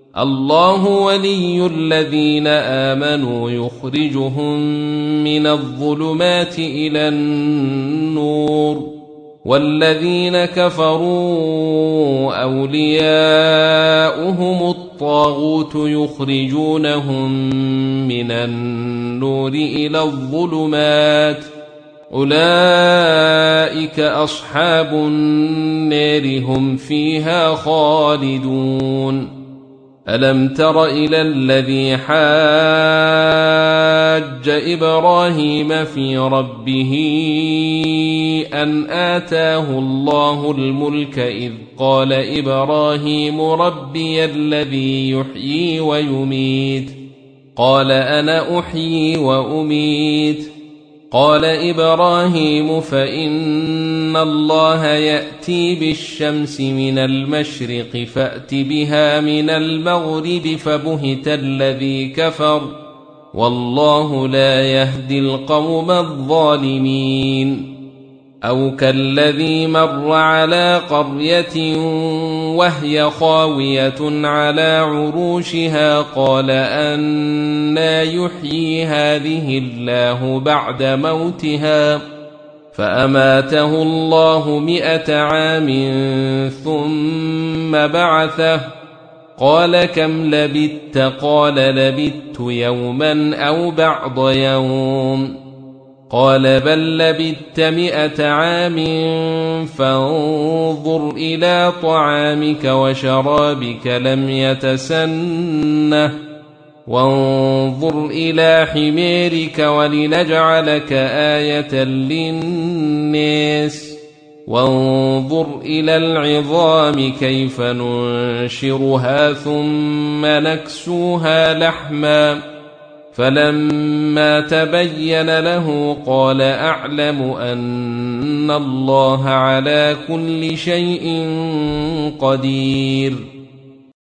الله ولي الذين آمنوا يخرجهم من الظلمات إلى النور، والذين كفروا أولياؤهم الطاغوت يخرجونهم من النور إلى الظلمات، أولئك أصحاب النار هم فيها خالدون. ألم تر إلى الذي حاج إبراهيم في ربه أن آتاه الله الملك إذ قال إبراهيم ربي الذي يحيي ويميت، قال أنا أحيي وأميت، قال إبراهيم فإن الله يأتي بالشمس من المشرق فأت بها من المغرب فبهت الذي كفر، والله لا يهدي القوم الظالمين. أو كالذي مر على قرية وهي خاوية على عروشها قال أنى يحيي هذه الله بعد موتها، فأماته الله 100 عام ثم بعثه، قال كم لبثت؟ قال لبثت يوما أو بعض يوم، قال بل لبثت 100 عام فانظر إلى طعامك وشرابك لم يتسنه، وانظر إلى حميرك ولنجعلك آية للناس، وانظر إلى العظام كيف ننشرها ثم نكسوها لحما، فلما تبين له قال أعلم أن الله على كل شيء قدير.